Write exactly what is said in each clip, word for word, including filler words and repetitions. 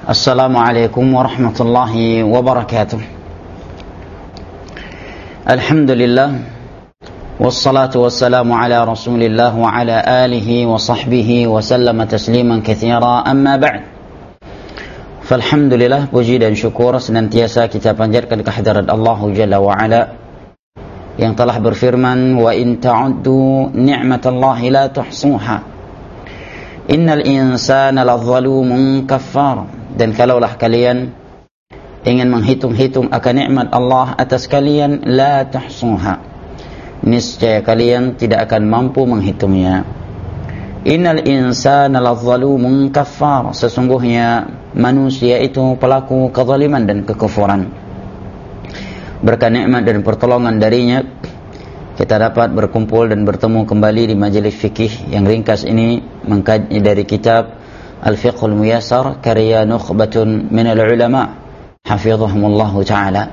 Assalamualaikum warahmatullahi wabarakatuh. Alhamdulillah, wassalatu wassalamu ala rasulillah wa ala alihi wa sahbihi wa sallama tasliman katsira, amma ba'd. Falhamdulillah, puji dan syukur senantiasa kita panjatkan kehadirat Allah Jalla wa Ala yang telah berfirman, wa in ta'uddu ni'matallahi la tuhsuha innal insana ladzalumun kafar. Dan kalaulah kalian ingin menghitung-hitung akan nikmat Allah atas kalian, la tuhsuha, niscaya kalian tidak akan mampu menghitungnya. Innal insana ladzalumun kafar, sesungguhnya manusia itu pelaku kezaliman dan kekufuran. Berkat nikmat dan pertolongan darinya, kita dapat berkumpul dan bertemu kembali di majelis fikih yang ringkas ini, mengkaji dari kitab Al-Fiqhul Muyassar karya nukhbatun minal ulama hafizahumullahu ta'ala.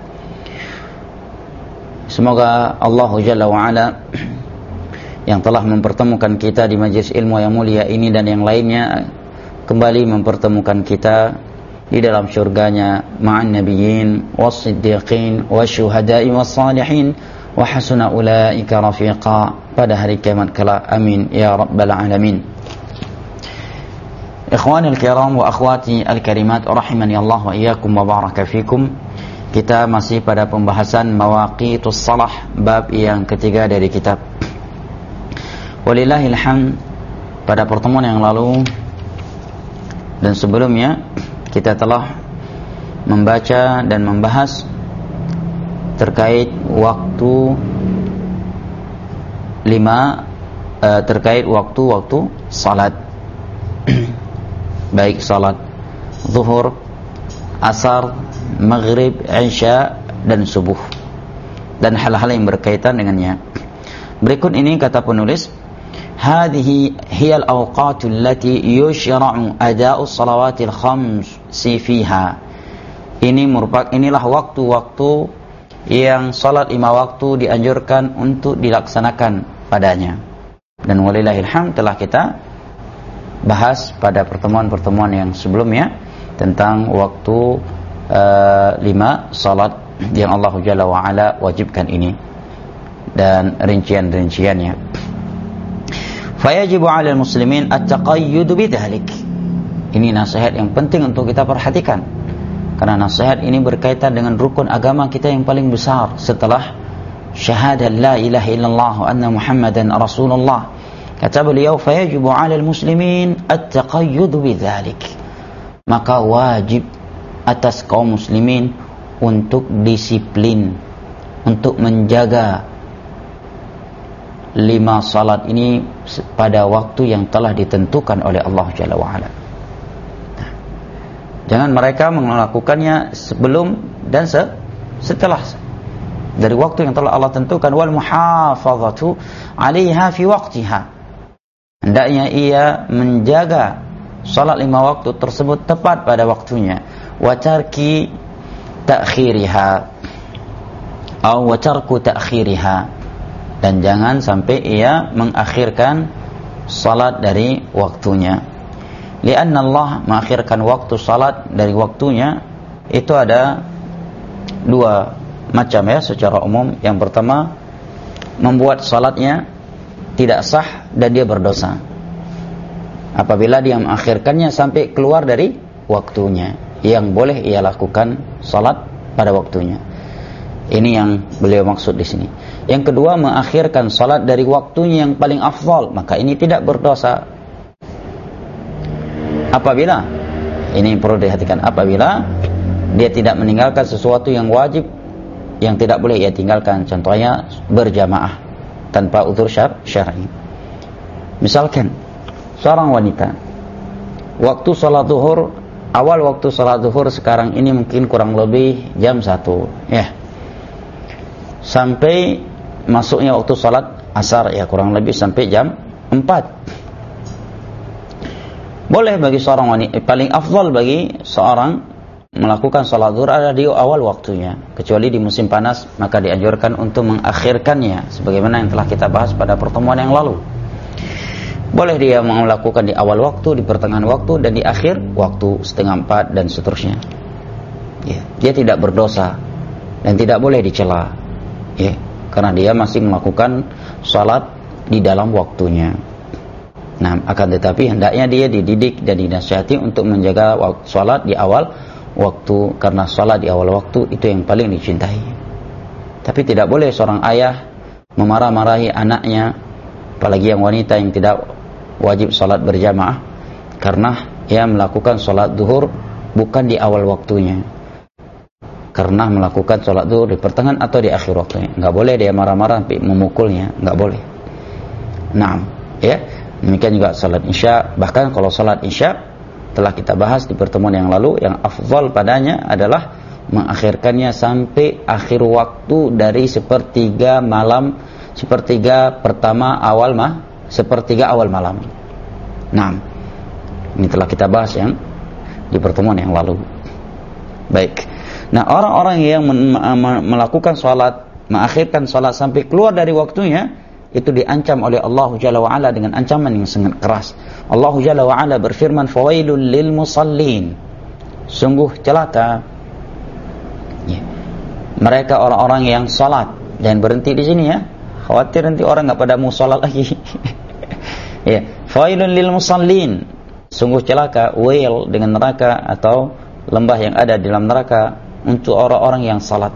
Semoga Allah Jalla wa Ala yang telah mempertemukan kita di majelis ilmu yang mulia ini dan yang lainnya kembali mempertemukan kita di dalam syurganya ma'an nabiyyin was-siddiqin wasyuhada'i was-salihin wa hasuna ulaika rafiqa pada hari kiamat kelak. Amin ya rabbal alamin. Ikhwani al-kiram wa akhwati al-karimat, rahimani Allah wa iyyakum wa baraka fikum. Kita masih pada pembahasan mawaqitus salah, bab yang ketiga dari kitab. Walillahil hamd, pada pertemuan yang lalu dan sebelumnya kita telah membaca dan membahas terkait waktu lima uh, terkait waktu-waktu salat baik salat zuhur, asar, maghrib, isya dan subuh dan hal-hal yang berkaitan dengannya. Berikut ini kata penulis, hadhihi hiyal awqatul lati yushra'u ada'us salawatil khamsi fiha. Ini merupakan inilah waktu-waktu yang salat lima waktu dianjurkan untuk dilaksanakan padanya. Dan walillahil hamd telah kita bahas pada pertemuan-pertemuan yang sebelumnya tentang waktu uh, lima salat yang Allah Jalla wa Ala wajibkan ini dan rincian-rinciannya. Fayajibu 'alal muslimin at-taqayyud bidzalik. Ini nasihat yang penting untuk kita perhatikan, karena nasihat ini berkaitan dengan rukun agama kita yang paling besar setelah syahadat la ilaha illallah wa anna muhammadan rasulullah. Kata beliau, fayajibu 'alal muslimin at-taqayyud bidzalik. Maka wajib atas kaum muslimin untuk disiplin, untuk menjaga lima salat ini pada waktu yang telah ditentukan oleh Allah Jalla wa Ala. Nah, jangan mereka melakukannya sebelum dan setelah dari waktu yang telah Allah tentukan. Wal muhafazatu 'alaiha fi waqtiha. Hendaknya ia menjaga salat lima waktu tersebut tepat pada waktunya. Wa tarki ta'khiriha atau wa tarku ta'khiriha, dan jangan sampai ia mengakhirkan salat dari waktunya. Lianna Allah mengakhirkan waktu salat dari waktunya itu ada dua macam ya secara umum. Yang pertama, membuat salatnya tidak sah dan dia berdosa apabila dia mengakhirkannya sampai keluar dari waktunya. Yang boleh ia lakukan salat pada waktunya. Ini yang beliau maksud di sini. Yang kedua, mengakhirkan salat dari waktunya yang paling afdal, maka ini tidak berdosa. Apabila, ini perlu diperhatikan, apabila dia tidak meninggalkan sesuatu yang wajib yang tidak boleh ia tinggalkan, contohnya berjamaah tanpa udzur syar'i. Misalkan seorang wanita waktu salat zuhur, awal waktu salat zuhur sekarang ini mungkin kurang lebih jam satu ya, sampai masuknya waktu salat asar ya kurang lebih sampai jam empat. Boleh bagi seorang wanita, paling afdal bagi seorang melakukan salat zuhur adalah di awal waktunya, kecuali di musim panas maka dianjurkan untuk mengakhirkannya sebagaimana yang telah kita bahas pada pertemuan yang lalu. Boleh dia melakukan di awal waktu, di pertengahan waktu, dan di akhir waktu setengah empat dan seterusnya. Ya, dia tidak berdosa dan tidak boleh dicela. Ya, karena dia masih melakukan salat di dalam waktunya. Nah, akan tetapi hendaknya dia dididik dan dinasihati untuk menjaga salat di awal waktu, karena salat di awal waktu itu yang paling dicintai. Tapi tidak boleh seorang ayah memarah-marahi anaknya, apalagi yang wanita yang tidak wajib salat berjamaah, karena ia melakukan salat zuhur bukan di awal waktunya, karena melakukan salat zuhur di pertengahan atau di akhir waktunya. Enggak boleh dia marah-marah sampai memukulnya, enggak boleh. Nah, ya, demikian juga salat isya. Bahkan kalau salat isya telah kita bahas di pertemuan yang lalu, yang afdal padanya adalah mengakhirkannya sampai akhir waktu dari sepertiga malam, sepertiga pertama awal mah, sepertiga awal malam. Nah, ini telah kita bahas yang di pertemuan yang lalu. Baik. Nah, orang-orang yang melakukan salat, mengakhirkan salat sampai keluar dari waktunya, itu diancam oleh Allah Jalla wa Ala dengan ancaman yang sangat keras. Allah Jalla wa Ala berfirman, "Fawailul lil musallin." Sungguh celaka ya, mereka orang-orang yang salat. Dan berhenti di sini ya. Khawatir nanti orang enggak pada mau salat lagi. Ya, fawailul lil musallin. Sungguh celaka, wail dengan neraka atau lembah yang ada di dalam neraka untuk orang-orang yang salat.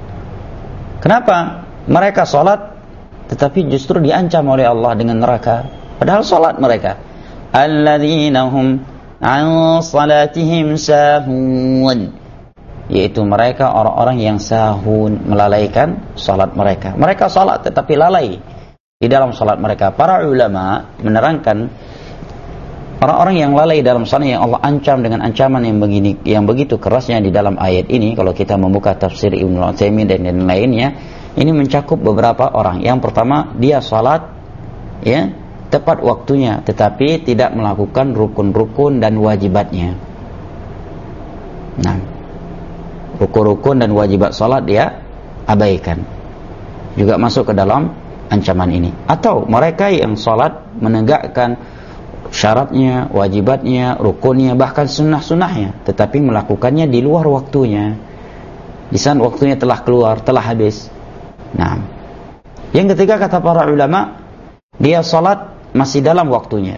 Kenapa? Mereka salat tetapi justru diancam oleh Allah dengan neraka, padahal salat mereka. Alladzina hum an salatihim sahun, yaitu mereka orang-orang yang sahun, melalaikan salat mereka. Mereka salat tetapi lalai di dalam salat mereka. Para ulama menerangkan orang-orang yang lalai dalam salat yang Allah ancam dengan ancaman yang begini, yang begitu kerasnya di dalam ayat ini. Kalau kita membuka tafsir Ibnu Utsaimin dan yang lainnya, ini mencakup beberapa orang. Yang pertama, dia salat ya tepat waktunya tetapi tidak melakukan rukun-rukun dan wajibatnya. Nah, rukun-rukun dan wajibat salat dia abaikan, juga masuk ke dalam ancaman ini. Atau mereka yang salat menegakkan syaratnya, wajibatnya, rukunnya, bahkan sunnah-sunnahnya, tetapi melakukannya di luar waktunya, di saat waktunya telah keluar, telah habis. Nah, yang ketiga kata para ulama, dia salat masih dalam waktunya,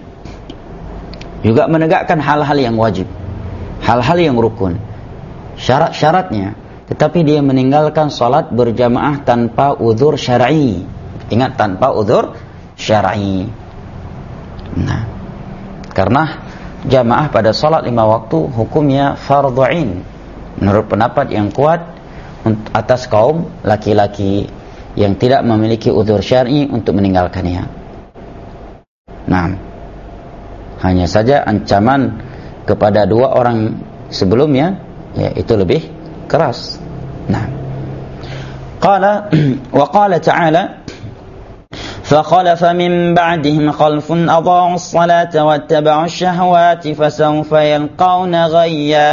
juga menegakkan hal-hal yang wajib, hal-hal yang rukun, syarat-syaratnya, tetapi dia meninggalkan salat berjamaah tanpa uzur syar'i. Ingat, tanpa uzur syar'i. Nah, karena jamaah pada salat lima waktu hukumnya fardhu 'ain menurut pendapat yang kuat atas kaum laki-laki yang tidak memiliki uzur syar'i untuk meninggalkannya. Nah, hanya saja ancaman kepada dua orang sebelumnya ya itu lebih keras. Nah, qala wa qala ta'ala فَخَلَفَ مِنْ بَعْدِهِمْ خَلْفٌ أَضَاعُوا الصَّلَاةَ وَاتَّبَعُوا الشَّهَوَاتِ فَسَوْفَ يَلْقَوْنَ غَيًّا.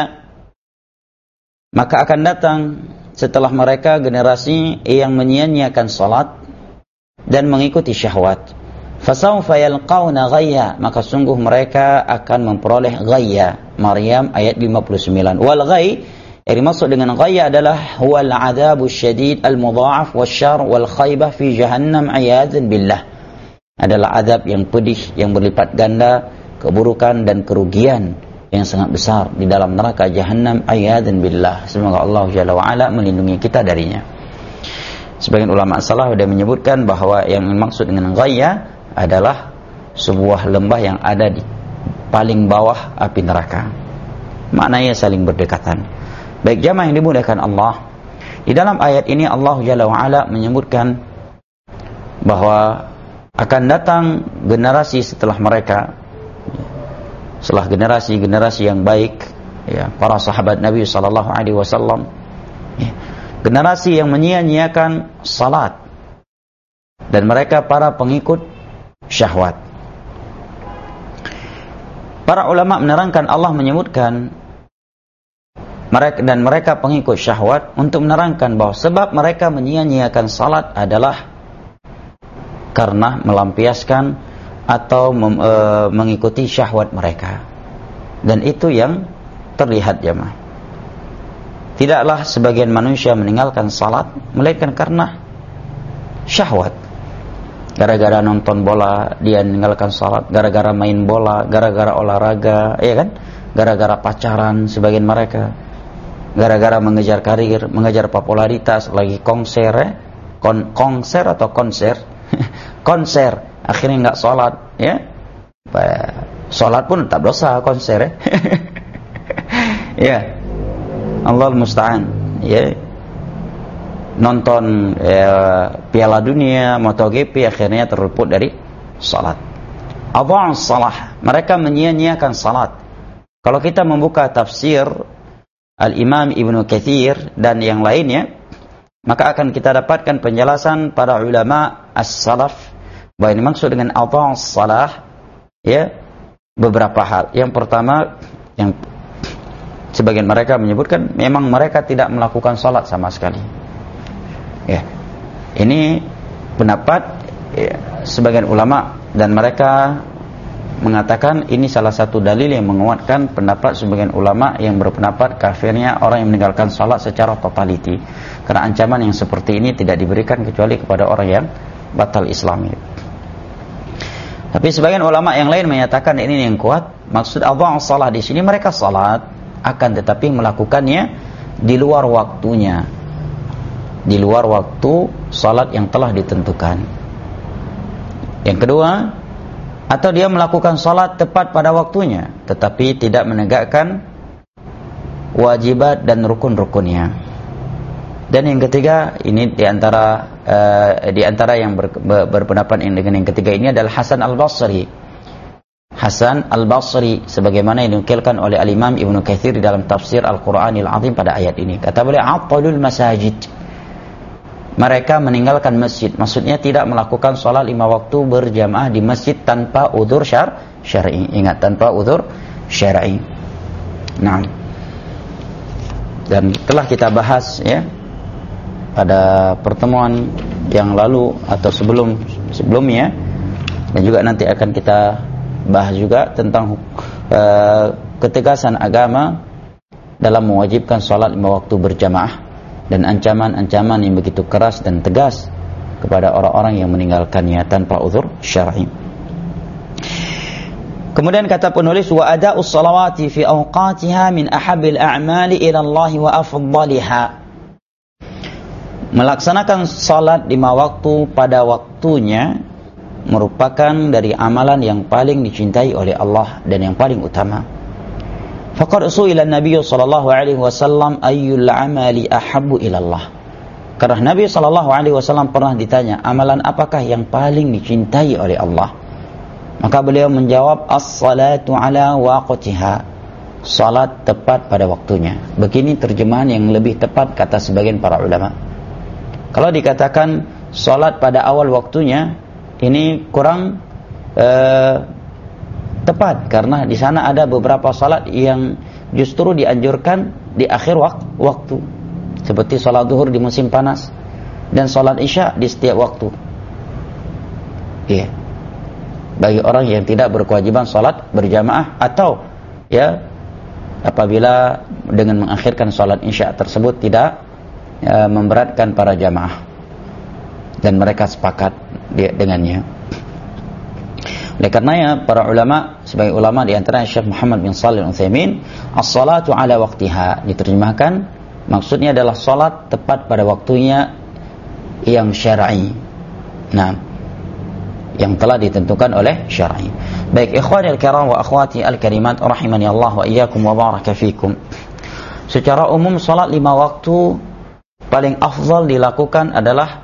Maka akan datang setelah mereka generasi yang menyia-nyiakan salat dan mengikuti syahwat. فَسَوْفَ يَلْقَوْنَ غَيًّا, maka sungguh mereka akan memperoleh ghayya. Maryam ayat lima puluh sembilan. Wal ghayy, yang dimaksud dengan ghayya adalah huwal adzabus syadid al-mudha'af wasyarr wal khaybah fi jahannam a'yadzan billah. Adalah azab yang pedih yang berlipat ganda, keburukan dan kerugian yang sangat besar di dalam neraka jahannam a'yadzan billah. Semoga Allah Jalla wa Ala melindungi kita darinya. Sebagian ulama salaf sudah menyebutkan bahwa yang dimaksud dengan ghayya adalah sebuah lembah yang ada di paling bawah api neraka. Maknanya saling berdekatan. Baik jamaah yang dimuliakan Allah, di dalam ayat ini Allah Jalla wa Ala menyebutkan bahwa akan datang generasi setelah mereka, setelah generasi-generasi yang baik, ya, para sahabat Nabi sallallahu alaihi wasallam, ya, generasi yang menyia-nyiakan salat dan mereka para pengikut syahwat. Para ulama menerangkan Allah menyebutkan mereka dan mereka pengikut syahwat untuk menerangkan bahwa sebab mereka menyia-nyiakan salat adalah karena melampiaskan atau mem, e, mengikuti syahwat mereka. Dan itu yang terlihat jemaah. Tidaklah sebagian manusia meninggalkan salat melainkan karena syahwat. Gara-gara nonton bola dia meninggalkan salat, gara-gara main bola, gara-gara olahraga, ya kan? Gara-gara pacaran sebagian mereka, gara-gara mengejar karir, mengejar popularitas, lagi konser, ya? Kon konser atau konser, konser, akhirnya nggak salat, ya? Salat pun tetap dosa konser, ya? Ya, Allah musta'an, ya. Nonton ya, Piala Dunia, MotoGP, akhirnya terluput dari salat. Adha'u salah, mereka menyia-nyiakan salat. Kalau kita membuka tafsir Al-Imam Ibnu Katsir dan yang lainnya, maka akan kita dapatkan penjelasan para ulama as-salaf bahwa ini maksud dengan adha'u salah, ya, beberapa hal. Yang pertama, yang sebagian mereka menyebutkan memang mereka tidak melakukan salat sama sekali. Ya, ini pendapat ya, sebagian ulama, dan mereka mengatakan ini salah satu dalil yang menguatkan pendapat sebagian ulama yang berpendapat kafirnya orang yang meninggalkan salat secara totaliti, karena ancaman yang seperti ini tidak diberikan kecuali kepada orang yang batal Islami. Tapi sebagian ulama yang lain menyatakan ini yang kuat, maksud adha'u salat di sini mereka salat akan tetapi melakukannya di luar waktunya, di luar waktu salat yang telah ditentukan. Yang kedua, atau dia melakukan salat tepat pada waktunya tetapi tidak menegakkan wajibat dan rukun-rukunnya. Dan yang ketiga, ini diantara uh, diantara yang ber, ber, berpendapat dengan yang ketiga ini adalah Hasan Al-Basri. Hasan Al-Basri sebagaimana yang dinukilkan oleh Al-Imam Ibnu Katsir di dalam tafsir Al-Qur'anil Azim pada ayat ini. Kata beliau, "Atalul masajid." Mereka meninggalkan masjid, maksudnya tidak melakukan sholat lima waktu berjamaah di masjid tanpa udzur syar syar'i. Ingat, tanpa udzur syar'i. Nah, dan telah kita bahas ya pada pertemuan yang lalu atau sebelum sebelumnya, dan juga nanti akan kita bahas juga tentang uh, ketegasan agama dalam mewajibkan sholat lima waktu berjamaah dan ancaman-ancaman yang begitu keras dan tegas kepada orang-orang yang meninggalkannya tanpa uzur syar'i. Kemudian kata penulis, wa ada'us salawati fi awqatiha min ahabbil a'mali ila Allah wa afdaliha. Melaksanakan salat lima waktu pada waktunya merupakan dari amalan yang paling dicintai oleh Allah dan yang paling utama. Faqad su'ila an-nabiy sallallahu alaihi wasallam ayyul amali ahabbu ila Allah. Karena Nabi sallallahu alaihi wasallam pernah ditanya, amalan apakah yang paling dicintai oleh Allah? Maka beliau menjawab, as-salatu ala waqtiha. Salat tepat pada waktunya. Begini terjemahan yang lebih tepat kata sebagian para ulama. Kalau dikatakan salat pada awal waktunya, ini kurang uh, tepat, karena di sana ada beberapa salat yang justru dianjurkan di akhir wak- waktu, seperti salat zuhur di musim panas dan salat isya di setiap waktu. Iya. Bagi orang yang tidak berkewajiban salat berjamaah, atau ya apabila dengan mengakhirkan salat isya tersebut tidak ya, memberatkan para jamaah dan mereka sepakat di, dengannya. Oleh karenanya para ulama, sebagai ulama di antara Syekh Muhammad bin Shalih Al-Utsaimin, as-salatu ala waqtiha diterjemahkan maksudnya adalah salat tepat pada waktunya yang syar'i. Nah, yang telah ditentukan oleh syar'i. Baik, ikhwani al-kiram wa akhwati al-karimat rahimani Allah wa iyyakum wa baraka fikum. Secara umum salat lima waktu paling afdal dilakukan adalah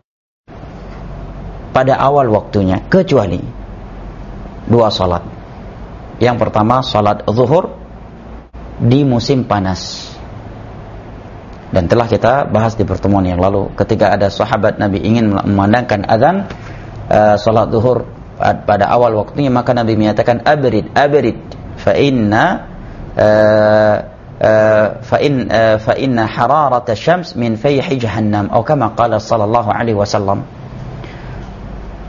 pada awal waktunya, kecuali dua salat. Yang pertama salat zuhur di musim panas. Dan telah kita bahas di pertemuan yang lalu, ketika ada sahabat Nabi ingin memandangkan azan uh, salat zuhur pada awal waktunya, maka Nabi menyatakan abrid abrid fa inna uh, uh, fa in uh, fa inna hararata syams min fayhi jahannam, atau kama qala sallallahu alaihi wasallam.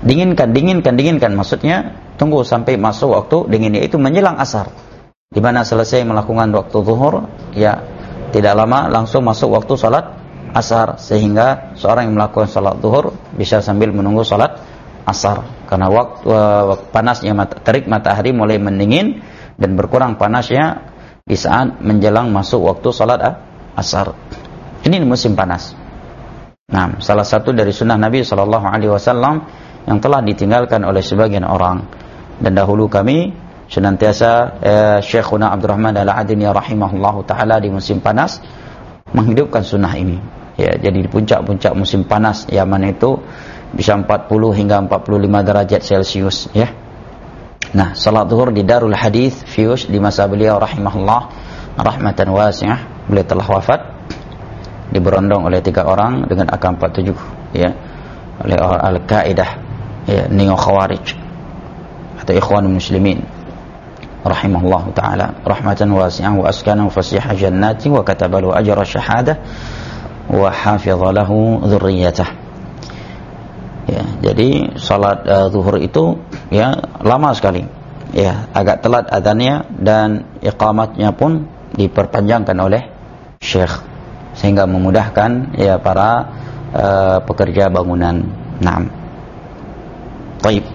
Dinginkan, dinginkan, dinginkan. Maksudnya tunggu sampai masuk waktu dinginnya, itu menjelang asar. Di mana selesai melakukan waktu zuhur, ya tidak lama langsung masuk waktu salat asar, sehingga seorang yang melakukan salat zuhur bisa sambil menunggu salat asar. Karena waktu uh, panasnya mata, terik matahari mulai mendingin dan berkurang panasnya di saat menjelang masuk waktu salat uh, asar. Ini musim panas. Nah, salah satu dari sunnah Nabi sallallahu alaihi wasallam yang telah ditinggalkan oleh sebagian orang. Dan dahulu kami senantiasa eh, Syekhuna Abdurrahman Al-Adini rahimahullahu taala di musim panas menghidupkan sunnah ini. Ya, jadi di puncak-puncak musim panas Yaman itu bisa empat puluh hingga empat puluh lima derajat Celcius, ya. Nah, salat zuhur di Darul Hadis Fiyush di masa beliau rahimahullah rahmatan wasi'ah, beliau telah wafat, diberondong oleh tiga orang dengan A K empat puluh tujuh, ya, oleh Al-Qaeda, ya, neo Khawarij atau Ikhwanul Muslimin rahimahullah taala rahmatan wasi'ah wa askanahu fasiha jannati wa katabalahu ajra syahadah wa hafidha lahu dzurriyyatah. Ya, jadi salat uh, zuhur itu ya lama sekali. Ya, agak telat adzannya dan iqamatnya pun diperpanjangkan oleh syekh sehingga memudahkan ya para uh, pekerja bangunan. Naam. Baik.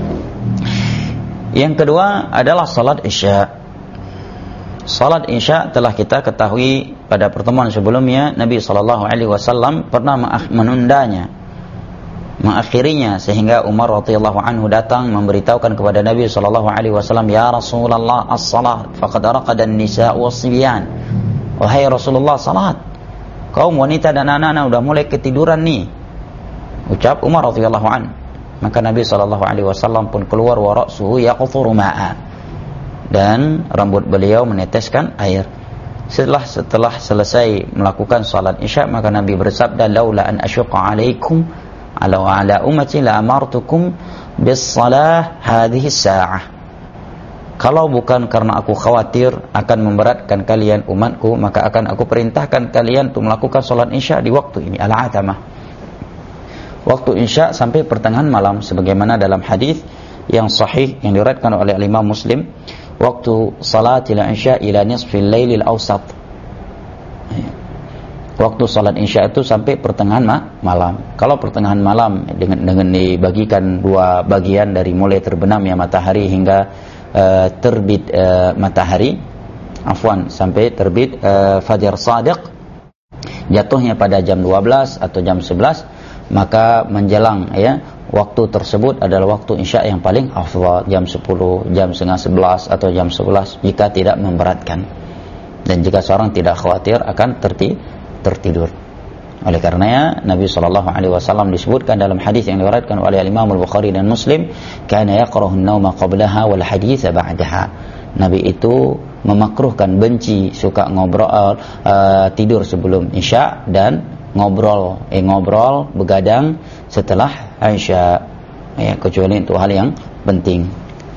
Yang kedua adalah salat Isya. Salat Isya telah kita ketahui pada pertemuan sebelumnya, Nabi sallallahu alaihi wasallam pernah menundanya, mengakhirinya, sehingga Umar radhiyallahu anhu datang memberitahukan kepada Nabi sallallahu alaihi wasallam, "Ya Rasulullah, as-salat faqad raqada an-nisa' was-sibyan." Wahai Rasulullah, salat. Kaum wanita dan anak-anak sudah mulai ketiduran nih. Ucap Umar radhiyallahu anhu. Maka Nabi sallallahu alaihi wasallam pun keluar, wa ra'suhu yaqthuru ma'a, dan rambut beliau meneteskan air. Setelah setelah selesai melakukan salat Isya, maka Nabi bersabda, "Laula an asyqa 'alaikum ala ala ummati la amartukum bis salah hadhihi sa'ah." Kalau bukan karena aku khawatir akan memberatkan kalian umatku, maka akan aku perintahkan kalian untuk melakukan salat Isya di waktu ini, al-atamah. Waktu Isya sampai pertengahan malam, sebagaimana dalam hadis yang sahih yang diriwayatkan oleh Imam Muslim, waktu salatil Isya ila nisfil lailil awsat. Waktu salat Isya itu sampai pertengahan ma- malam. Kalau pertengahan malam dengan dengan dibagikan dua bagian, dari mulai terbenamnya matahari hingga uh, terbit uh, matahari, afwan, sampai terbit uh, fajar shadiq, jatuhnya pada jam dua belas atau jam sebelas, maka menjelang ya waktu tersebut adalah waktu Isya yang paling afdal, jam sepuluh, jam setengah sebelas atau jam sebelas, jika tidak memberatkan dan jika seorang tidak khawatir akan terti, tertidur. Oleh karenanya Nabi sallallahu alaihi wasallam disebutkan dalam hadis yang diriwayatkan oleh Imam Al-Bukhari dan Muslim, kana yaqrahu an-nauma qablaha wal haditsa ba'daha. Nabi itu memakruhkan, benci, suka ngobrol uh, tidur sebelum Isya dan ngobrol eh ngobrol begadang setelah Isya, ya, kecuali itu hal yang penting.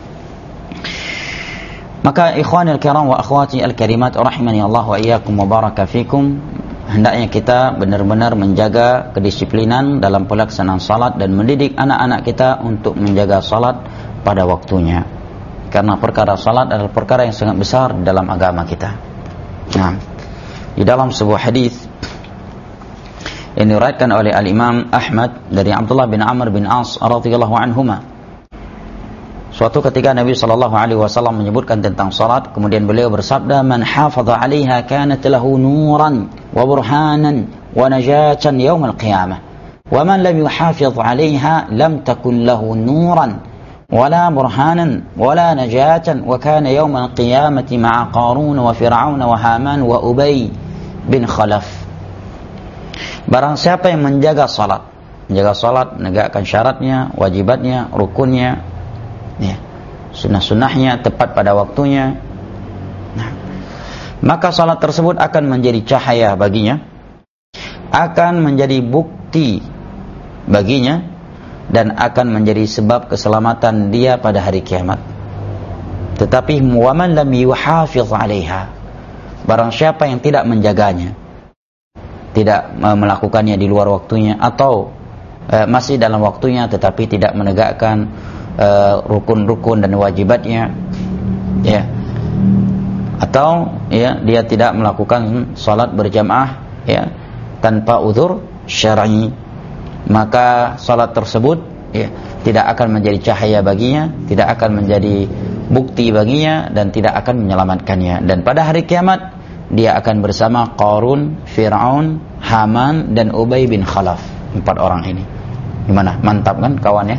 Maka ikhwanil kiram wa akhwati al-karimat rahimani Allah wa iyyakum wa baraka fikum, hendaknya kita benar-benar menjaga kedisiplinan dalam pelaksanaan salat dan mendidik anak-anak kita untuk menjaga salat pada waktunya, karena perkara salat adalah perkara yang sangat besar dalam agama kita. Nah, di dalam sebuah hadis yang diriwayatkan oleh Al-Imam Ahmad dari Abdullah bin Amr bin As radhiyallahu anhuma, suatu ketika Nabi sallallahu alaihi wasallam menyebutkan tentang salat, kemudian beliau bersabda, "Man hafadha 'alaiha kanat lahu nuran wa burhanan wa najatan yaum al-qiyamah, wa man lam yuhafidh 'alaiha lam takun lahu nuran wala burhanan wala najatan wa kana yaum al-qiyamati ma'a Qarun wa Fir'aun wa Haman wa Ubay bin Khalaf." Barang siapa yang menjaga salat, menjaga salat, menegakkan syaratnya, wajibatnya, rukunnya, ya, sunnah-sunnahnya, tepat pada waktunya, nah, maka salat tersebut akan menjadi cahaya baginya, akan menjadi bukti baginya, dan akan menjadi sebab keselamatan dia pada hari kiamat. Tetapi waman lam yuhafiz 'alaiha, barang siapa yang tidak menjaganya, tidak melakukannya di luar waktunya, atau uh, masih dalam waktunya tetapi tidak menegakkan uh, rukun-rukun dan wajibatnya, ya, atau ya dia tidak melakukan salat berjamaah ya tanpa uzur syar'i, maka salat tersebut ya tidak akan menjadi cahaya baginya, tidak akan menjadi bukti baginya, dan tidak akan menyelamatkannya. Dan pada hari kiamat dia akan bersama Qarun, Fir'aun, Haman, dan Ubay bin Khalaf. Empat orang ini. Gimana? Mantap kan kawannya?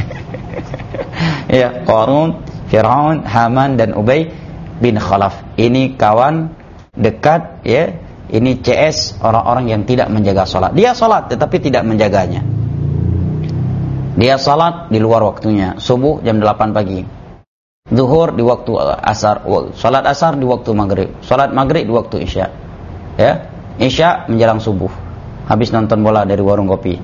Ya, Qarun, Fir'aun, Haman, dan Ubay bin Khalaf. Ini kawan dekat, ya. Ini C S orang-orang yang tidak menjaga salat. Dia salat tetapi tidak menjaganya. Dia salat di luar waktunya. Subuh jam delapan pagi. Zuhur di waktu asar, salat asar di waktu maghrib, salat maghrib di waktu isya, ya, isya menjelang subuh, habis nonton bola dari warung kopi.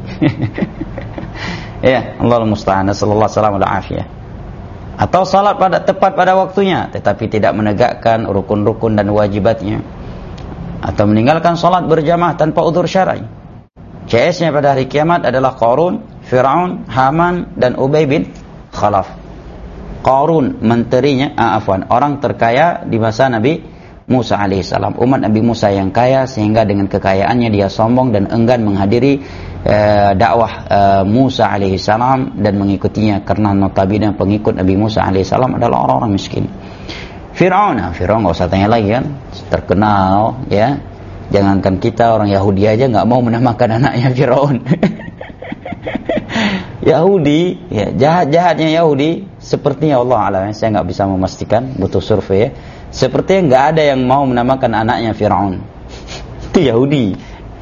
Ya, Allahul musta'an, sallallahu alaihi wasallam. Atau salat pada tepat pada waktunya tetapi tidak menegakkan rukun-rukun dan wajibatnya, atau meninggalkan salat berjamaah tanpa udzur syar'i. C S-nya pada hari kiamat adalah Qarun, Fir'aun, Haman, dan Ubay bin Khalaf. Qarun menterinya, ah, afwan, orang terkaya di masa Nabi Musa alaihissalam, umat Nabi Musa yang kaya sehingga dengan kekayaannya dia sombong dan enggan menghadiri eh, dakwah eh, Musa alaihissalam dan mengikutinya, karena notabene pengikut Nabi Musa alaihissalam adalah orang-orang miskin. Fir'aun, nah, Fir'aun nggak usah tanya lagi kan, terkenal ya. Jangankan kita, orang Yahudi aja nggak mau menamakan anaknya Fir'aun. Yahudi, ya, jahat-jahatnya Yahudi, sepertinya Allah alam, saya nggak bisa memastikan, butuh survei ya. Sepertinya nggak ada yang mau menamakan anaknya Fir'aun. Itu Yahudi.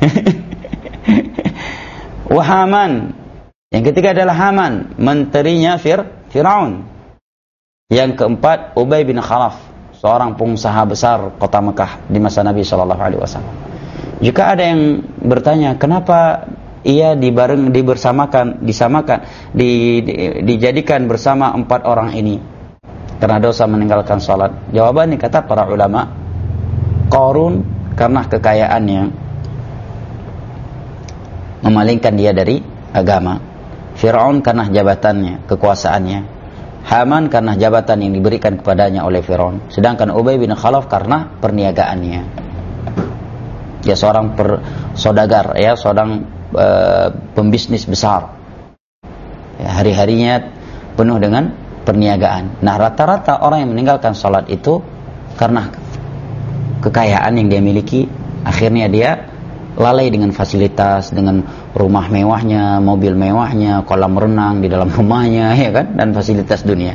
Wahaman, yang ketiga adalah Haman, menterinya Fir Fir'aun. Yang keempat Ubay bin Khalaf, seorang pengusaha besar kota Mekah di masa Nabi Shallallahu Alaihi Wasallam. Jika ada yang bertanya, kenapa ia dibareng dibersamakan, disamakan, di, di, dijadikan bersama empat orang ini karena dosa meninggalkan salat? Jawabannya kata para ulama, Qarun karena kekayaannya memalingkan dia dari agama, Fir'aun karena jabatannya, kekuasaannya, Haman karena jabatan yang diberikan kepadanya oleh Fir'aun, sedangkan Ubay bin Khalaf karena perniagaannya. Dia seorang per, sodagar, ya, seorang Uh, pembisnis besar, ya, hari-harinya penuh dengan perniagaan. Nah, rata-rata orang yang meninggalkan salat itu karena kekayaan yang dia miliki, akhirnya dia lalai dengan fasilitas, dengan rumah mewahnya, mobil mewahnya, kolam renang di dalam rumahnya, ya kan, dan fasilitas dunia.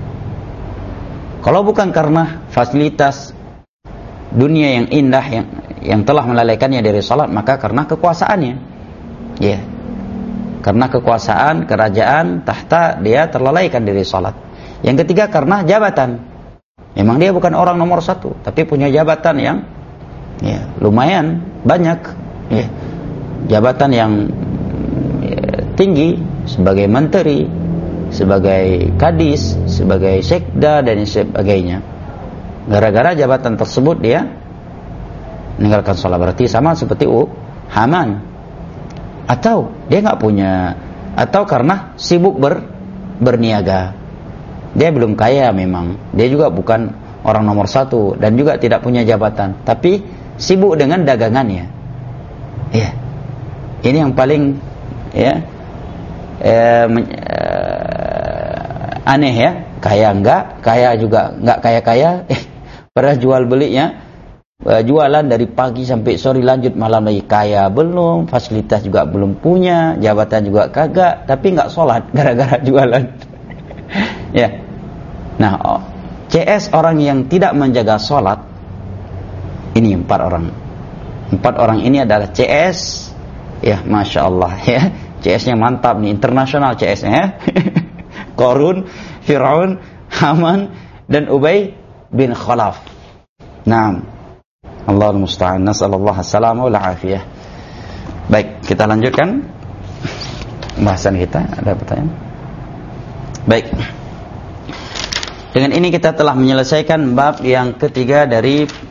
Kalau bukan karena fasilitas dunia yang indah yang yang telah melalaikannya dari salat, maka karena kekuasaannya. Ya, yeah. Karena kekuasaan, kerajaan, tahta, dia terlalaikan dari salat. Yang ketiga karena jabatan. Memang dia bukan orang nomor satu, tapi punya jabatan yang ya, lumayan banyak. Ya. Jabatan yang ya, tinggi, sebagai menteri, sebagai kadis, sebagai sekda, dan sebagainya. Gara-gara jabatan tersebut dia meninggalkan salat. Berarti sama seperti uh, Haman. Atau dia nggak punya, atau karena sibuk ber, berniaga. Dia belum kaya memang, dia juga bukan orang nomor satu dan juga tidak punya jabatan, tapi sibuk dengan dagangannya. Ya, ini yang paling ya eh, men, eh, aneh ya. Kaya enggak, kaya juga nggak kaya-kaya. Eh, pada jual belinya. Jualan dari pagi sampai sore, lanjut malam lagi, kaya belum, fasilitas juga belum punya, jabatan juga kagak, tapi nggak sholat gara-gara jualan. Ya, nah, C S orang yang tidak menjaga sholat ini empat orang, empat orang ini adalah C S, ya, masya Allah ya, C S-nya mantap nih, internasional C S-nya ya. Qarun, Fir'aun, Haman, dan Ubay bin Khalaf. Nah, Allahul musta'an, nasallallahu as-salama wal afiyah. Baik, kita lanjutkan bahasan kita. Ada pertanyaan? Baik. Dengan ini kita telah menyelesaikan bab yang ketiga dari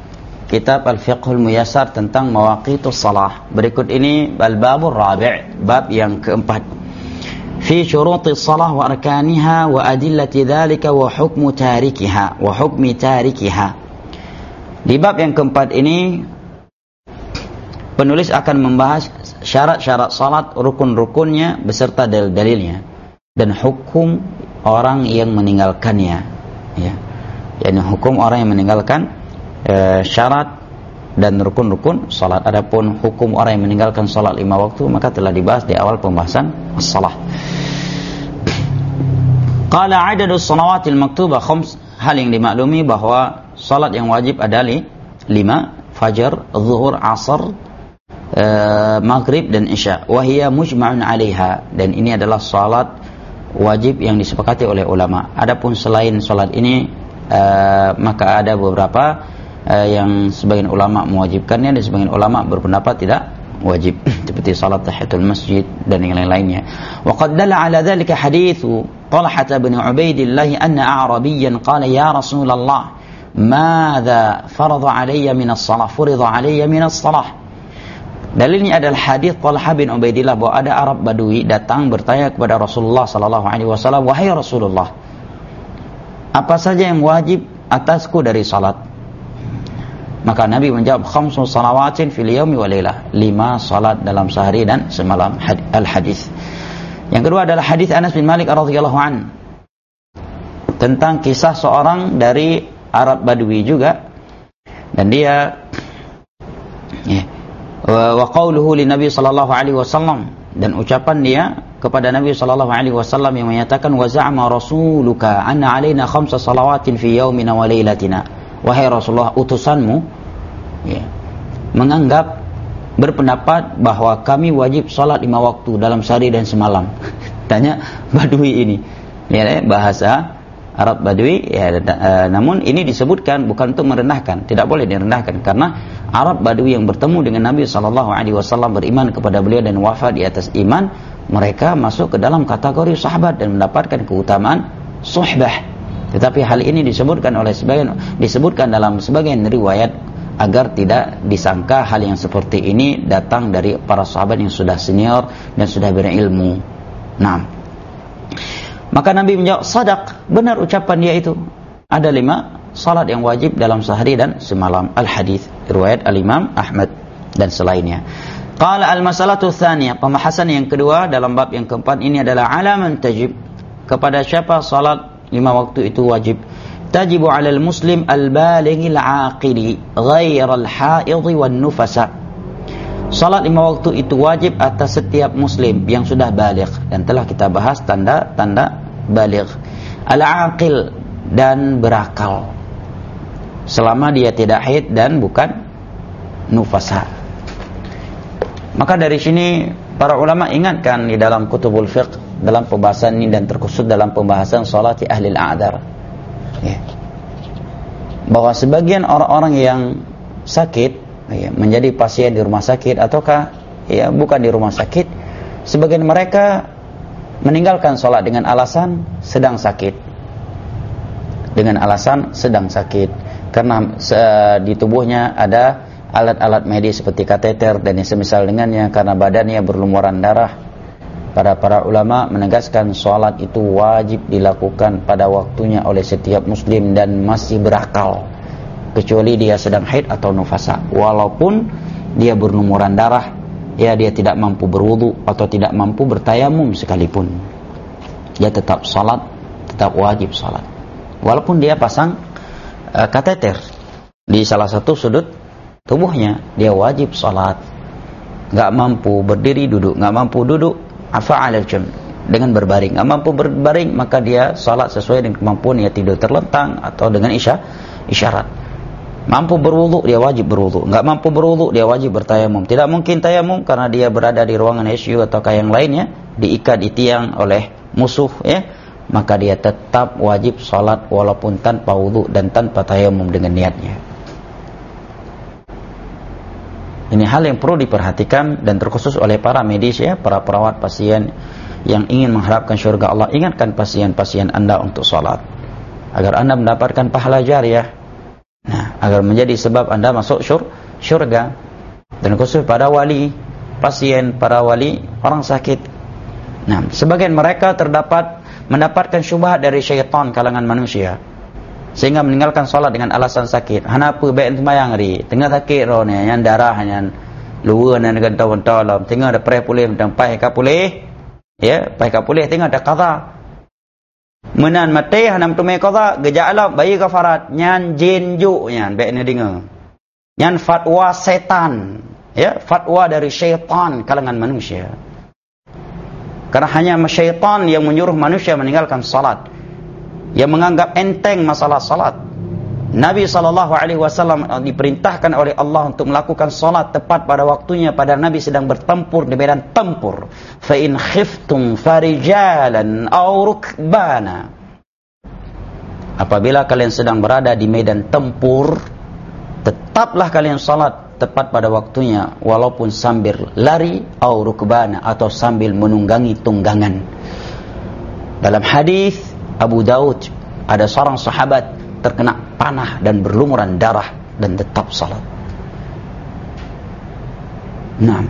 kitab Al-Fiqhul Muyassar tentang mawaqitus salah. Berikut ini al-babur rabi', bab yang keempat. Fi syurutis salah wa arkaniha wa adillati dzalika wa hukmu tarikiha wa hukmi tarikiha. Di bab yang keempat ini penulis akan membahas syarat-syarat salat, rukun-rukunnya beserta dalil-dalilnya dan hukum orang yang meninggalkannya, ya. Yani hukum orang yang meninggalkan e, syarat dan rukun-rukun salat. Adapun hukum orang yang meninggalkan salat lima waktu maka telah dibahas di awal pembahasan as-salah. Qala 'adadus salawatil maktubah khams. Hal yang dimaklumi bahwa salat yang wajib adalah lima: fajar, zuhur, asar, e, maghrib dan isya. Wa hiya mujma'un 'alaiha, dan ini adalah salat wajib yang disepakati oleh ulama. Adapun selain salat ini Uh, maka ada beberapa uh, yang sebagian ulama mewajibkannya dan sebagian ulama berpendapat tidak wajib seperti salat tahiyatul masjid dan yang lain-lainnya. Wa qad dalla ala dhalika haditsu Talhah bin Ubaidillah anna a'rabiyyan qala ya Rasulullah madza farada alayya min as-salah furida alayya min as-salah. Dalilnya adalah hadis Talhah bin Ubaidillah bahwa ada Arab Badui datang bertanya kepada Rasulullah sallallahu alaihi wasallam, wahai Rasulullah, apa saja yang wajib atasku dari salat? Maka Nabi menjawab, khamsu salawatin fil yaumi wa lailah, lima salat dalam sehari dan semalam. Al-hadis. Yang kedua adalah hadis Anas bin Malik radhiyallahu an tentang kisah seorang dari Arab Badui juga, dan dia ya, wa qauluhu li Nabi sallallahu alaihi wasallam, dan ucapan dia kepada Nabi sallallahu alaihi wasallam yang menyatakan, wa za'ama rasuluka anna alaina khamsa salawatin fi yaumina wa lailatina. Wahai Rasulullah, utusanmu ya, menganggap berpendapat bahwa kami wajib salat lima waktu dalam sehari dan semalam. Tanya Badui ini, ya, bahasa Arab Badui ya, uh, namun ini disebutkan bukan untuk merendahkan, tidak boleh direndahkan, karena Arab Badui yang bertemu dengan Nabi sallallahu alaihi wasallam, beriman kepada beliau dan wafat di atas iman, mereka masuk ke dalam kategori sahabat dan mendapatkan keutamaan suhbah. Tetapi hal ini disebutkan oleh sebagian disebutkan dalam sebagian riwayat agar tidak disangka hal yang seperti ini datang dari para sahabat yang sudah senior dan sudah berilmu. Nah, maka Nabi menjawab, sadaq, benar ucapan dia itu. Ada lima salat yang wajib dalam sehari dan semalam. Al-hadis riwayat Al-Imam Ahmad dan selainnya. Qala al-masalatu tsaniyah, pembahasan yang kedua dalam bab yang keempat ini adalah alaman tajib, kepada siapa salat lima waktu itu wajib. Tajibu 'alal muslim al-balighil 'aqili ghairal haidhi wan nufasa. Salat lima waktu itu wajib atas setiap muslim yang sudah baligh, dan telah kita bahas tanda-tanda baligh. Al-aqil, dan berakal, selama dia tidak haid dan bukan nufasa. Maka dari sini para ulama ingatkan di dalam kutubul fiqh, dalam pembahasan ini dan terkhusus dalam pembahasan salati ahli al-a'dar, ya, bahwa sebagian orang-orang yang sakit, ya, menjadi pasien di rumah sakit ataukah ya bukan di rumah sakit, sebagian mereka meninggalkan salat dengan alasan sedang sakit, dengan alasan sedang sakit karena di tubuhnya ada alat-alat medis seperti kateter dan yang semisal dengannya, karena badannya berlumuran darah. Para para ulama menegaskan salat itu wajib dilakukan pada waktunya oleh setiap muslim dan masih berakal, kecuali dia sedang haid atau nufasa. Walaupun dia berlumuran darah, ya, dia tidak mampu berwudu atau tidak mampu bertayamum sekalipun, dia tetap salat, tetap wajib salat. Walaupun dia pasang uh, kateter di salah satu sudut tubuhnya, dia wajib salat. Gak mampu berdiri, duduk, gak mampu duduk, afa'al al-jam, dengan berbaring, gak mampu berbaring, maka dia salat sesuai dengan kemampuan, ya, tidur terlentang atau dengan isya, isyarat. Mampu berwudu, dia wajib berwudu. Gak mampu berwudu, dia wajib bertayamum. Tidak mungkin tayamum karena dia berada di ruangan I C U atau yang lainnya, diikat di tiang oleh musuh, ya, maka dia tetap wajib salat walaupun tanpa wudu dan tanpa tayamum dengan niatnya. Ini hal yang perlu diperhatikan dan terkhusus oleh para medis, ya, para perawat pasien yang ingin mengharapkan syurga Allah. Ingatkan pasien-pasien Anda untuk salat agar Anda mendapatkan pahala jariyah. Nah, agar menjadi sebab anda masuk syur, syurga. Dan khusus pada wali, pasien, para wali, orang sakit. Nah, sebagian mereka terdapat mendapatkan syubhat dari syaitan kalangan manusia, sehingga meninggalkan solat dengan alasan sakit. Hanapa baik sembahyang ri, tengah sakit roh ni, yang darah yang luar nan gantau-gantau dalam, tengah ada pray pulih, tengah pai ka pulih. Ya, pai ka pulih tengah ada qada. Menan mati hanam tu me qada, gejala bayi kafarat, nyan jin ju nyan, baik ni dengar. Nyan fatwa setan, ya, fatwa dari syaitan kalangan manusia. Karena hanya syaitan yang menyuruh manusia meninggalkan salat, yang menganggap enteng masalah salat. Nabi sallallahu alaihi wasallam diperintahkan oleh Allah untuk melakukan salat tepat pada waktunya pada Nabi sedang bertempur di medan tempur. Fa in khiftum farijalan aw rukbana. Apabila kalian sedang berada di medan tempur, tetaplah kalian salat tepat pada waktunya, walaupun sambil lari atau rukbana, atau sambil menunggangi tunggangan. Dalam hadis Abu Daud, ada seorang sahabat terkena panah dan berlumuran darah dan tetap salat. Nah,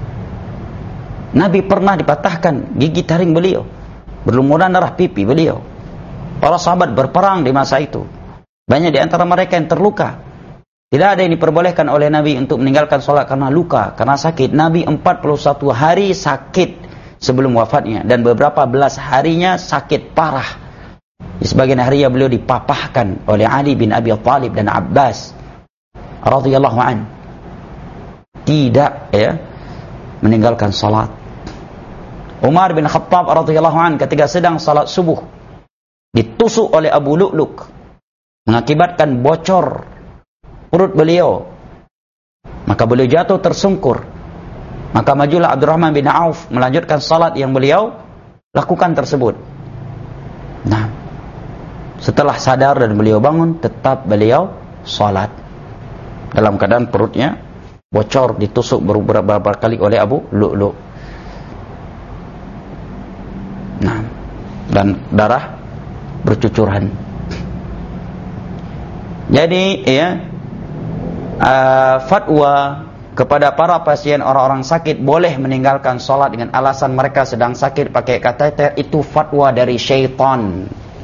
Nabi pernah dipatahkan gigi taring beliau, berlumuran darah pipi beliau. Para sahabat berperang di masa itu. Banyak di antara mereka yang terluka. Tidak ada yang diperbolehkan oleh Nabi untuk meninggalkan solat karena luka, karena sakit. Nabi empat puluh satu hari sakit sebelum wafatnya, dan beberapa belas harinya sakit parah. Di sebagian hari beliau dipapahkan oleh Ali bin Abi Thalib dan Abbas radhiyallahu an. Tidak ya meninggalkan salat. Umar bin Khattab radhiyallahu an ketika sedang salat subuh ditusuk oleh Abu Lu'luq, mengakibatkan bocor perut beliau. Maka beliau jatuh tersungkur. Maka majulah Abdurrahman bin Auf melanjutkan salat yang beliau lakukan tersebut. Nah, setelah sadar dan beliau bangun, tetap beliau salat dalam keadaan perutnya bocor, ditusuk beberapa kali oleh Abu Lu'luq. Nah, dan darah bercucuran. Jadi ya, uh, fatwa kepada para pasien, orang-orang sakit, boleh meninggalkan solat dengan alasan mereka sedang sakit pakai kateter, itu fatwa dari syaitan.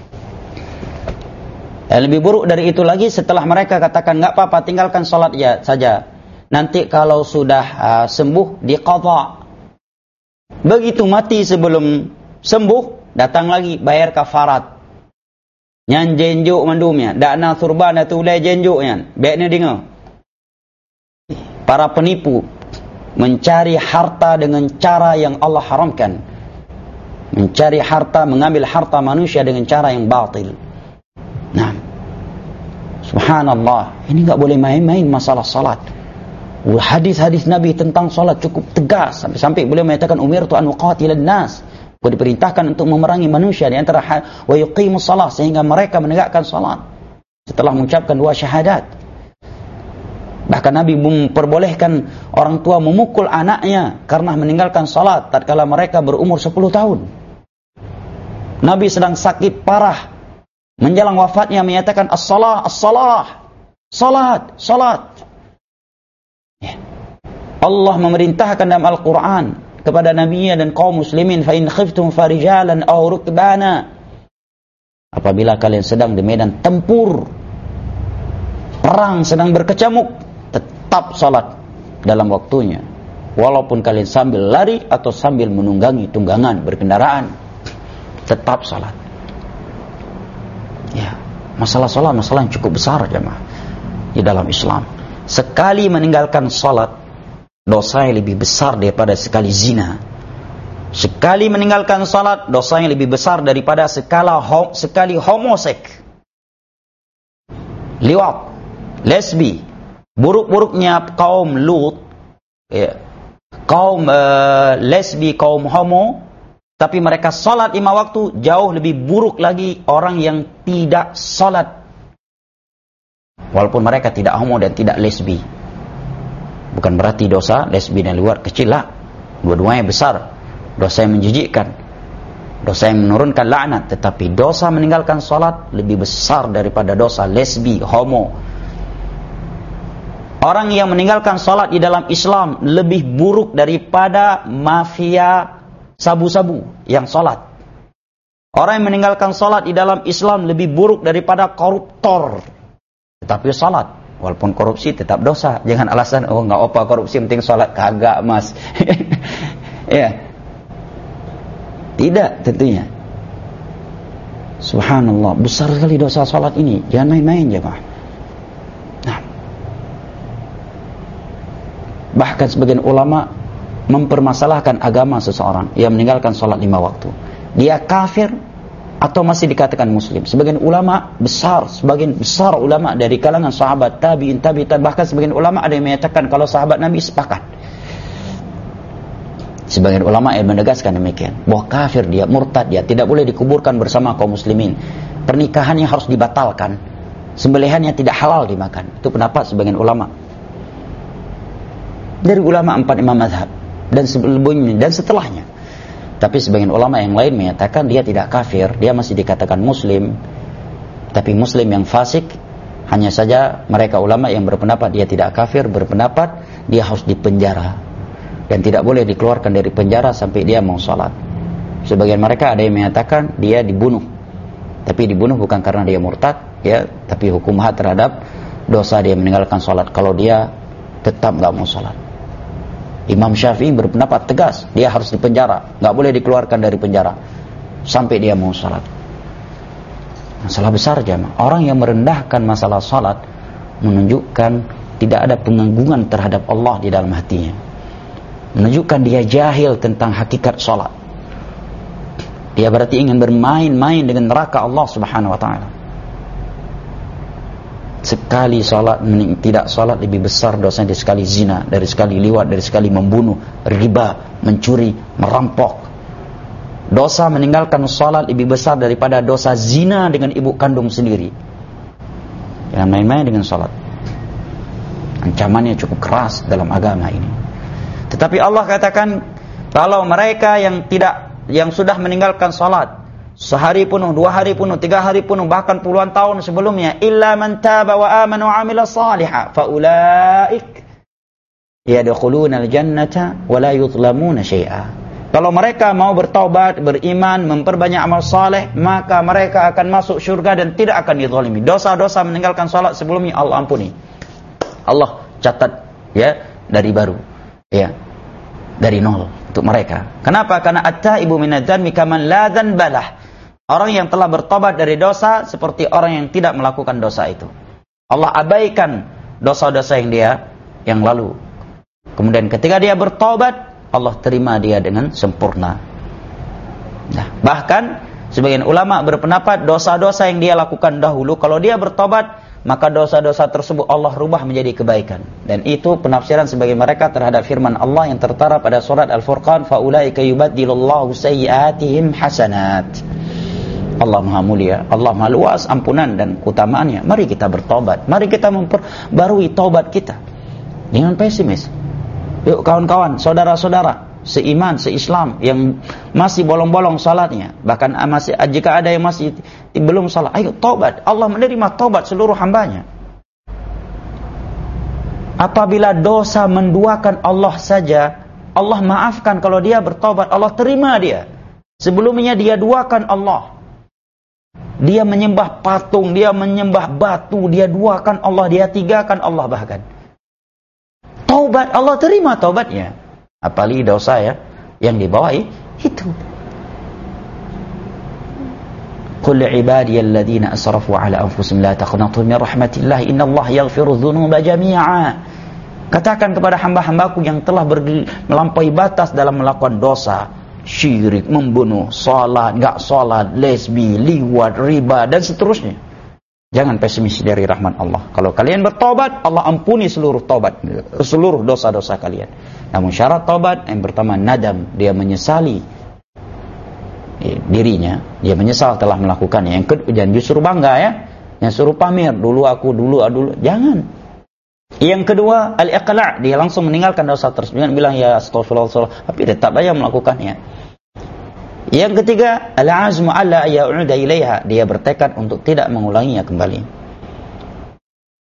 Dan lebih buruk dari itu lagi, setelah mereka katakan enggak apa-apa, tinggalkan solat ya saja, nanti kalau sudah uh, sembuh diqadha. Begitu mati sebelum sembuh, datang lagi bayar kafarat. Nyan jenjuk mandumnya, dakna surbana tulai jenjuknya. Baiknya dengar. Para penipu mencari harta dengan cara yang Allah haramkan. Mencari harta, mengambil harta manusia dengan cara yang batil. Nah, subhanallah, ini enggak boleh main-main masalah salat. Hadis-hadis Nabi tentang salat cukup tegas, sampai-sampai beliau mengatakan umirtu an uqatilan nas. Aku diperintahkan untuk memerangi manusia di antara wa yuqimus salat, sehingga mereka menegakkan salat setelah mengucapkan dua syahadat. Bahkan Nabi memperbolehkan orang tua memukul anaknya karena meninggalkan salat tatkala mereka berumur sepuluh tahun. Nabi sedang sakit parah, menjelang wafatnya menyatakan as-salah, as-salah, salat, salat. Ya. Allah memerintahkan dalam Al-Quran kepada Nabi dan kaum muslimin, fa in khiftum farijalan aw rukbana. Apabila kalian sedang di medan tempur, perang sedang berkecamuk, tetap salat dalam waktunya, walaupun kalian sambil lari atau sambil menunggangi tunggangan berkendaraan, tetap salat. Ya, masalah salat masalah yang cukup besar jemaah di dalam Islam. Sekali meninggalkan salat, dosa yang lebih besar daripada sekali zina. Sekali meninggalkan salat, dosa yang lebih besar daripada sekala hom, sekali homosek, liwat, lesbi. Buruk-buruknya kaum Lut, ya, kaum uh, lesbi, kaum homo, tapi mereka salat lima waktu. Jauh lebih buruk lagi orang yang tidak salat, walaupun mereka tidak homo dan tidak lesbi. Bukan berarti dosa lesbi dan liwat kecil lah. Dua-duanya besar. Dosa yang menjijikkan, dosa yang menurunkan laknat. Tetapi dosa meninggalkan salat lebih besar daripada dosa lesbi, homo. Orang yang meninggalkan salat di dalam Islam lebih buruk daripada mafia sabu-sabu yang salat. Orang yang meninggalkan salat di dalam Islam lebih buruk daripada koruptor tetapi salat. Walaupun korupsi tetap dosa. Jangan alasan, oh enggak apa korupsi penting salat. Kagak, Mas. Ya. Tidak tentunya. Subhanallah, besar sekali dosa salat ini. Jangan main-main, jemaah. Nah. Bahkan sebagian ulama mempermasalahkan agama seseorang yang meninggalkan salat lima waktu. Dia kafir atau masih dikatakan muslim. Sebagian ulama besar, sebagian besar ulama dari kalangan sahabat, tabi'in, tabi'in, bahkan sebagian ulama ada yang menyatakan kalau sahabat Nabi sepakat. Sebagian ulama yang menegaskan demikian, bahwa kafir dia, murtad dia, tidak boleh dikuburkan bersama kaum muslimin. Pernikahannya harus dibatalkan. Sembelihannya tidak halal dimakan. Itu pendapat sebagian ulama. Dari ulama empat imam mazhab dan sebelumnya dan setelahnya. Tapi sebagian ulama yang lain menyatakan dia tidak kafir, dia masih dikatakan muslim. Tapi muslim yang fasik, hanya saja mereka ulama yang berpendapat dia tidak kafir, berpendapat dia harus dipenjara dan tidak boleh dikeluarkan dari penjara sampai dia mau salat. Sebagian mereka ada yang menyatakan dia dibunuh. Tapi dibunuh bukan karena dia murtad, ya, tapi hukum had terhadap dosa dia meninggalkan salat kalau dia tetap enggak mau salat. Imam Syafi'i berpendapat tegas, dia harus dipenjara, enggak boleh dikeluarkan dari penjara sampai dia mau salat. Masalah besar jemaah. Orang yang merendahkan masalah salat menunjukkan tidak ada pengagungan terhadap Allah di dalam hatinya. Menunjukkan dia jahil tentang hakikat salat. Dia berarti ingin bermain-main dengan neraka Allah Subhanahu wa taala. Sekali salat tidak salat lebih besar dosanya dari sekali zina, dari sekali liwat, dari sekali membunuh, riba, mencuri, merampok. Dosa meninggalkan salat lebih besar daripada dosa zina dengan ibu kandung sendiri. Jangan main-main dengan salat. Ancamannya cukup keras dalam agama ini. Tetapi Allah katakan kalau mereka yang tidak yang sudah meninggalkan salat sehari penuh, dua hari penuh, tiga hari penuh, bahkan puluhan tahun sebelumnya, illa man taba wa amana wa amila salihan fa ulaik yadkhuluna al-jannata wa la yuzlamuna syai'a. Kalau mereka mau bertaubat, beriman, memperbanyak amal saleh, maka mereka akan masuk surga dan tidak akan dizalimi. Dosa-dosa meninggalkan salat sebelumnya Allah ampuni. Allah catat ya dari baru. Ya. Dari nol untuk mereka. Kenapa? Karena at-taibu minadz-dzanbi kaman la dzanbalah. Orang yang telah bertobat dari dosa seperti orang yang tidak melakukan dosa itu. Allah abaikan dosa-dosa yang dia yang lalu. Kemudian ketika dia bertobat, Allah terima dia dengan sempurna. Nah, bahkan sebagian ulama berpendapat dosa-dosa yang dia lakukan dahulu, kalau dia bertobat, maka dosa-dosa tersebut Allah rubah menjadi kebaikan. Dan itu penafsiran sebagian mereka terhadap firman Allah yang tertera pada surat Al-Furqan, fa ulaika yubaddilullahu sayyi'atihim hasanat. Allah Maha Mulia, Allah Maha Luas ampunan dan keutamaannya. Mari kita bertobat, mari kita memperbarui taubat kita. Jangan pesimis. Yuk kawan-kawan, saudara-saudara seiman, seislam yang masih bolong-bolong salatnya, bahkan masih jika ada yang masih belum salat, ayo taubat. Allah menerima taubat seluruh hambanya. Apabila dosa menduakan Allah saja, Allah maafkan. Kalau dia bertaubat, Allah terima dia. Sebelumnya dia duakan Allah. Dia menyembah patung, dia menyembah batu, dia duakan Allah, dia tigakan Allah bahkan. Taubat, Allah terima taubatnya. Apalagi dosa ya yang dibawahi itu. Qul ibadiyalladzina asrafu ala anfusihim la taqnatu min rahmatillah innallaha yaghfiru dzunuba jami'a. Katakan kepada hamba-hambaku yang telah melampaui batas dalam melakukan dosa, syirik, membunuh, salat, enggak salat, lesbi, liwat, riba dan seterusnya. Jangan pesimis dari rahmat Allah. Kalau kalian bertobat, Allah ampuni seluruh tobat, seluruh dosa-dosa kalian. Namun syarat tobat yang pertama nadam, dia menyesali dirinya, dia menyesal telah melakukannya. Yang kedua, jangan justru bangga ya, yang suruh pamer, dulu aku, dulu dulu, jangan. Yang kedua, al-iqla', dia langsung meninggalkan dosa tersebut. Jangan bilang ya astagfirullah, tapi tetap aja melakukannya. Yang ketiga, al-azmu alla ya'uda ilaiha, dia bertekad untuk tidak mengulanginya kembali.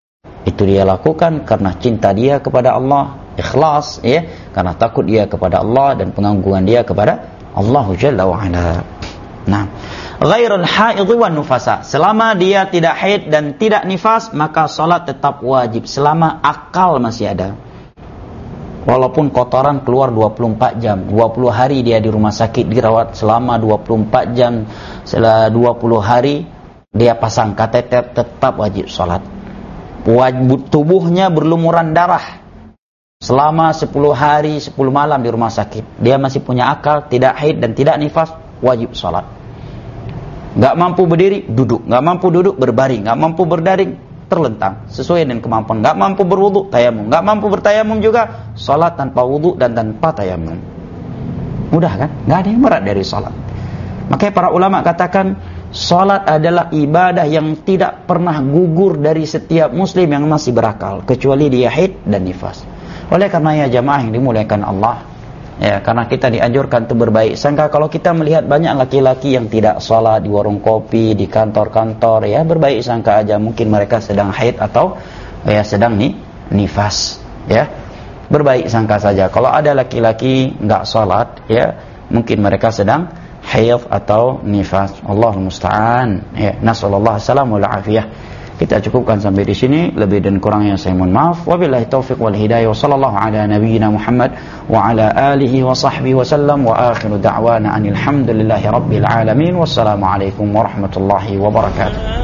Itu dia lakukan karena cinta dia kepada Allah, ikhlas, ya, karena takut dia kepada Allah dan pengagungan dia kepada Allah Jalla wa Ala. Nah, ghairul haidh wan nufasa, selama dia tidak haid dan tidak nifas, maka salat tetap wajib selama akal masih ada. Walaupun kotoran keluar dua puluh empat jam, dua puluh hari dia di rumah sakit dirawat selama dua puluh empat jam, setelah dua puluh hari dia pasang kateter, tetap wajib salat. Wajib, tubuhnya berlumuran darah selama sepuluh hari sepuluh malam di rumah sakit, dia masih punya akal, tidak haid dan tidak nifas, wajib salat. Gak mampu berdiri, duduk. Gak mampu duduk, berbaring. Gak mampu berdaring, terlentang sesuai dengan kemampuan. Gak mampu berwudu, tayamum. Gak mampu bertayamum juga, salat tanpa wudu dan tanpa tayamum. Mudah kan? Gak ada yang berat dari salat. Makanya para ulama katakan salat adalah ibadah yang tidak pernah gugur dari setiap muslim yang masih berakal, kecuali dia haid dan nifas. Oleh karena ya jamaah yang dimuliakan Allah, ya, karena kita dianjurkan untuk berbaik sangka. Kalau kita melihat banyak laki-laki yang tidak salat di warung kopi, di kantor-kantor, ya berbaik sangka aja, mungkin mereka sedang haid atau ya sedang nih nifas, ya. Berbaik sangka saja. Kalau ada laki-laki enggak salat, ya mungkin mereka sedang haid atau nifas. Allahul musta'an. Ya, nasallallahu alaihi wa afiyah. Kita cukupkan sampai di sini, lebih dan kurangnya saya mohon maaf. Wabillahi taufiq wal hidayah. Wassallallahu ala nabiyyina Muhammad wa ala alihi wa sahbihi wasallam, wa akhiru da'wana anil hamdulillahi rabbil alamin. Wassalamu alaikum warahmatullahi wabarakatuh.